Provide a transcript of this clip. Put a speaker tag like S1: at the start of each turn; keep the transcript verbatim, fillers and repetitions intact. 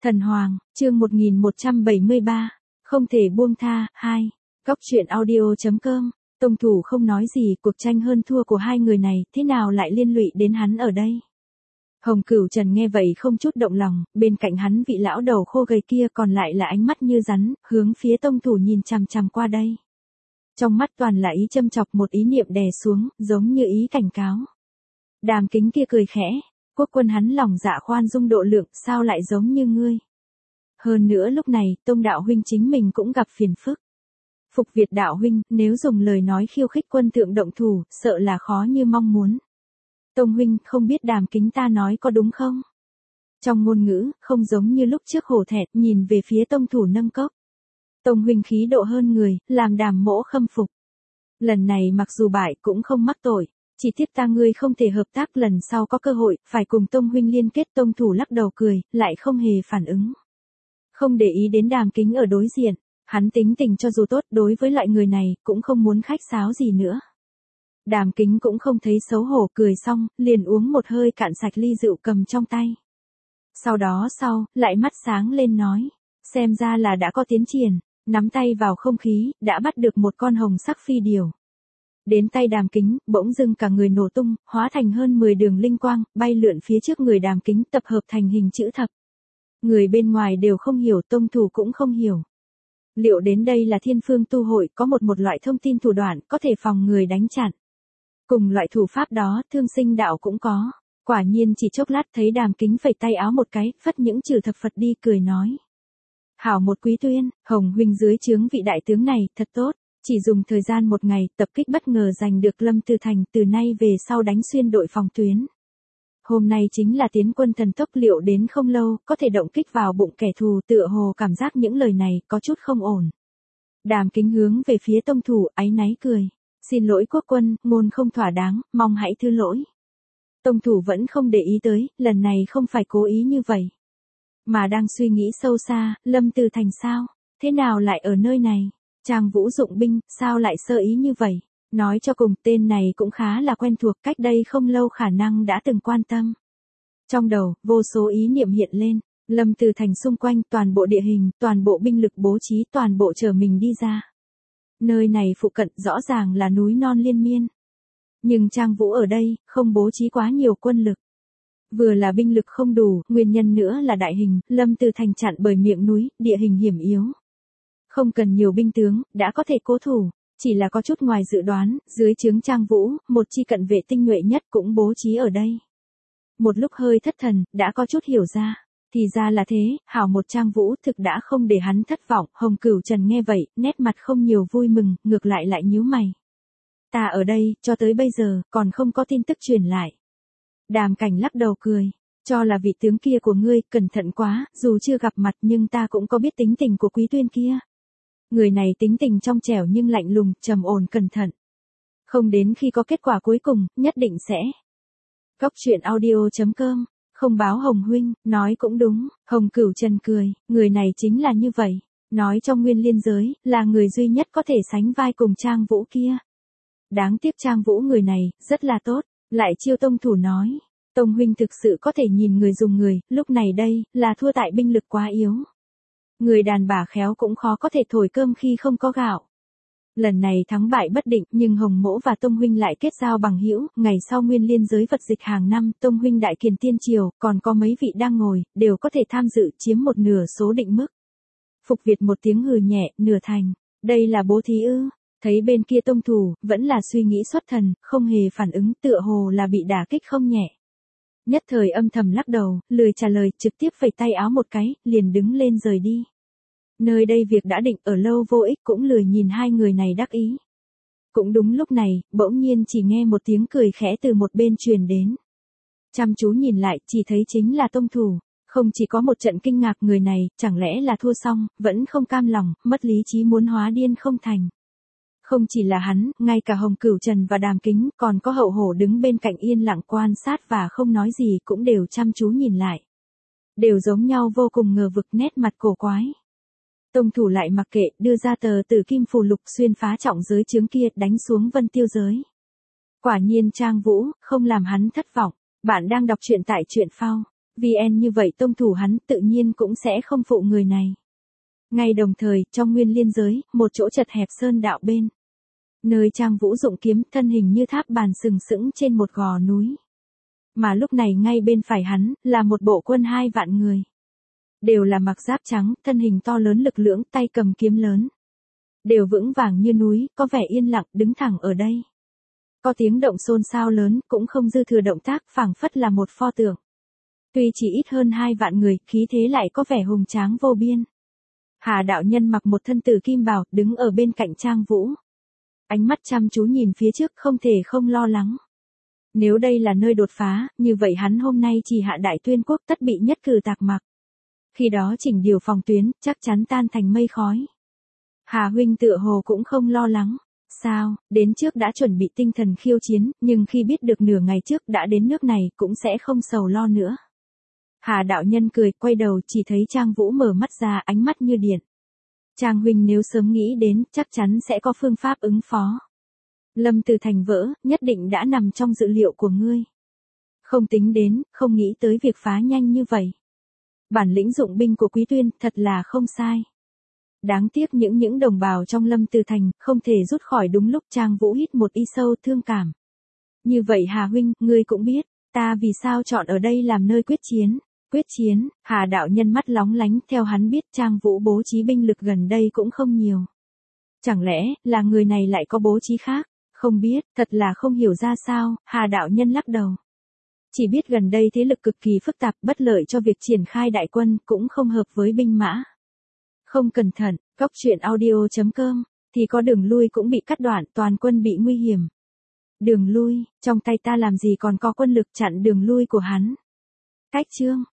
S1: Thần Hoàng, chương một nghìn một trăm bảy mươi ba, không thể buông tha, hai. Góc truyện audio chấm com, Tông Thủ không nói gì, cuộc tranh hơn thua của hai người này, thế nào lại liên lụy đến hắn ở đây? Hồng Cửu Trần nghe vậy không chút động lòng, bên cạnh hắn vị lão đầu khô gầy kia còn lại là ánh mắt như rắn, hướng phía Tông Thủ nhìn chằm chằm qua đây. Trong mắt toàn là ý châm chọc, một ý niệm đè xuống, giống như ý cảnh cáo. Đàm Kính kia cười khẽ, Quốc Quân hắn lòng dạ khoan dung độ lượng, sao lại giống như ngươi? Hơn nữa lúc này, Tông đạo huynh chính mình cũng gặp phiền phức. Phục Việt đạo huynh, nếu dùng lời nói khiêu khích quân thượng động thủ, sợ là khó như mong muốn. Tông huynh, không biết Đàm Kính ta nói có đúng không? Trong ngôn ngữ, không giống như lúc trước hổ thẹn, nhìn về phía Tông Thủ nâng cốc. Tông huynh khí độ hơn người, làm Đàm mỗ khâm phục. Lần này mặc dù bại cũng không mắc tội, chỉ tiếc ta ngươi không thể hợp tác, lần sau có cơ hội, phải cùng Tông huynh liên kết. Tông Thủ lắc đầu cười, lại không hề phản ứng. Không để ý đến Đàm Kính ở đối diện, hắn tính tình cho dù tốt, đối với loại người này, cũng không muốn khách sáo gì nữa. Đàm Kính cũng không thấy xấu hổ, cười xong, liền uống một hơi cạn sạch ly rượu cầm trong tay. Sau đó sau, lại mắt sáng lên nói, xem ra là đã có tiến triển, nắm tay vào không khí, đã bắt được một con hồng sắc phi điểu. Đến tay Đàm Kính, bỗng dưng cả người nổ tung, hóa thành hơn mười đường linh quang, bay lượn phía trước người Đàm Kính, tập hợp thành hình chữ thập. Người bên ngoài đều không hiểu, Tông Thủ cũng không hiểu. Liệu đến đây là Thiên Phương Tu Hội có một một loại thông tin thủ đoạn có thể phòng người đánh chặn. Cùng loại thủ pháp đó, Thương Sinh đạo cũng có. Quả nhiên chỉ chốc lát thấy Đàm Kính phẩy tay áo một cái, phất những trừ thập Phật đi, cười nói. Hảo một Quý Tuyên, Hồng huynh dưới trướng vị đại tướng này, thật tốt. Chỉ dùng thời gian một ngày, tập kích bất ngờ giành được Lâm Tư Thành, từ nay về sau đánh xuyên đội phòng tuyến. Hôm nay chính là tiến quân thần tốc, liệu đến không lâu, có thể động kích vào bụng kẻ thù, tựa hồ cảm giác những lời này có chút không ổn. Đàm Kính hướng về phía Tông Thủ, áy náy cười. Xin lỗi Quốc Quân, ngôn không thỏa đáng, mong hãy thứ lỗi. Tông Thủ vẫn không để ý tới, lần này không phải cố ý như vậy. Mà đang suy nghĩ sâu xa, Lâm Tư Thành sao? Thế nào lại ở nơi này? Trang Vũ dụng binh, sao lại sơ ý như vậy? Nói cho cùng, tên này cũng khá là quen thuộc, cách đây không lâu khả năng đã từng quan tâm. Trong đầu, vô số ý niệm hiện lên, Lâm Tư Thành xung quanh, toàn bộ địa hình, toàn bộ binh lực bố trí, toàn bộ chờ mình đi ra. Nơi này phụ cận rõ ràng là núi non liên miên. Nhưng Trang Vũ ở đây, không bố trí quá nhiều quân lực. Vừa là binh lực không đủ, nguyên nhân nữa là đại hình, Lâm Tư Thành chặn bởi miệng núi, địa hình hiểm yếu. Không cần nhiều binh tướng, đã có thể cố thủ, chỉ là có chút ngoài dự đoán, dưới trướng Trang Vũ, một chi cận vệ tinh nhuệ nhất cũng bố trí ở đây. Một lúc hơi thất thần, đã có chút hiểu ra, thì ra là thế, hảo một Trang Vũ thực đã không để hắn thất vọng. Hồng Cửu Trần nghe vậy, nét mặt không nhiều vui mừng, ngược lại lại nhíu mày. Ta ở đây, cho tới bây giờ, còn không có tin tức truyền lại. Đàm Cảnh lắc đầu cười, cho là vị tướng kia của ngươi, cẩn thận quá, dù chưa gặp mặt nhưng ta cũng có biết tính tình của Quý Tuyên kia. Người này tính tình trong trẻo nhưng lạnh lùng, trầm ổn cẩn thận. Không đến khi có kết quả cuối cùng, nhất định sẽ. Góc truyện audio chấm com, không báo Hồng huynh, nói cũng đúng. Hồng Cửu Trần cười, người này chính là như vậy. Nói trong Nguyên Liên giới, là người duy nhất có thể sánh vai cùng Trang Vũ kia. Đáng tiếc Trang Vũ người này, rất là tốt. Lại chiêu Tông Thủ nói, Tông huynh thực sự có thể nhìn người dùng người, lúc này đây, là thua tại binh lực quá yếu. Người đàn bà khéo cũng khó có thể thổi cơm khi không có gạo. Lần này thắng bại bất định, nhưng Hồng Mỗ và Tông huynh lại kết giao bằng hữu, ngày sau Nguyên Liên giới vật dịch hàng năm, Tông huynh đại kiền tiên triều, còn có mấy vị đang ngồi, đều có thể tham dự, chiếm một nửa số định mức. Phục Việt một tiếng hừ nhẹ, nửa thành, đây là bố thí ư? Thấy bên kia Tông Thủ, vẫn là suy nghĩ xuất thần, không hề phản ứng, tựa hồ là bị đả kích không nhẹ. Nhất thời âm thầm lắc đầu, lười trả lời, trực tiếp phẩy tay áo một cái, liền đứng lên rời đi. Nơi đây việc đã định, ở lâu vô ích, cũng lười nhìn hai người này đắc ý. Cũng đúng lúc này, bỗng nhiên chỉ nghe một tiếng cười khẽ từ một bên truyền đến. Chăm chú nhìn lại, chỉ thấy chính là Tông Thủ. Không chỉ có một trận kinh ngạc, người này, chẳng lẽ là thua xong, vẫn không cam lòng, mất lý trí muốn hóa điên không thành. Không chỉ là hắn, ngay cả Hồng Cửu Trần và Đàm Kính, còn có Hậu Hổ đứng bên cạnh yên lặng quan sát và không nói gì, cũng đều chăm chú nhìn lại. Đều giống nhau vô cùng ngờ vực, nét mặt cổ quái. Tông Thủ lại mặc kệ, đưa ra tờ Tử Kim Phù Lục, xuyên phá trọng giới chướng kia, đánh xuống Vân Tiêu giới. Quả nhiên Trang Vũ, không làm hắn thất vọng. Bạn đang đọc truyện tại truyện phao. vê en như vậy tông thủ hắn tự nhiên cũng sẽ không phụ người này. Ngay đồng thời, trong nguyên liên giới, một chỗ chật hẹp sơn đạo bên. Nơi Trang Vũ dụng kiếm thân hình như tháp bàn sừng sững trên một gò núi. Mà lúc này ngay bên phải hắn, là một bộ quân hai vạn người. Đều là mặc giáp trắng, thân hình to lớn lực lưỡng, tay cầm kiếm lớn. Đều vững vàng như núi, có vẻ yên lặng, đứng thẳng ở đây. Có tiếng động xôn xao lớn, cũng không dư thừa động tác, phảng phất là một pho tượng. Tuy chỉ ít hơn hai vạn người, khí thế lại có vẻ hùng tráng vô biên. Hà đạo nhân mặc một thân tử kim bào, đứng ở bên cạnh Trang Vũ. Ánh mắt chăm chú nhìn phía trước, không thể không lo lắng. Nếu đây là nơi đột phá, như vậy hắn hôm nay chỉ hạ Đại Tuyên quốc tất bị nhất cử tạc mặc. Khi đó chỉnh điều phòng tuyến, chắc chắn tan thành mây khói. Hà huynh tựa hồ cũng không lo lắng. Sao, đến trước đã chuẩn bị tinh thần khiêu chiến, nhưng khi biết được nửa ngày trước đã đến nước này cũng sẽ không sầu lo nữa. Hà đạo nhân cười, quay đầu chỉ thấy Trang Vũ mở mắt ra, ánh mắt như điện. Trang huynh nếu sớm nghĩ đến, chắc chắn sẽ có phương pháp ứng phó. Lâm Từ Thành vỡ, nhất định đã nằm trong dự liệu của ngươi. Không tính đến, không nghĩ tới việc phá nhanh như vậy. Bản lĩnh dụng binh của Quý Tuyên, thật là không sai. Đáng tiếc những những đồng bào trong Lâm Từ Thành, không thể rút khỏi đúng lúc. Trang Vũ hít một y sâu thương cảm. Như vậy Hà huynh, ngươi cũng biết, ta vì sao chọn ở đây làm nơi quyết chiến. Quyết chiến, Hà đạo nhân mắt lóng lánh, theo hắn biết Trang Vũ bố trí binh lực gần đây cũng không nhiều. Chẳng lẽ, là người này lại có bố trí khác? Không biết, thật là không hiểu ra sao, Hà đạo nhân lắc đầu. Chỉ biết gần đây thế lực cực kỳ phức tạp, bất lợi cho việc triển khai đại quân, cũng không hợp với binh mã. Không cẩn thận, cóc truyện audio chấm com, thì có đường lui cũng bị cắt đoạn, toàn quân bị nguy hiểm. Đường lui, trong tay ta làm gì còn có quân lực chặn đường lui của hắn. Cách chương.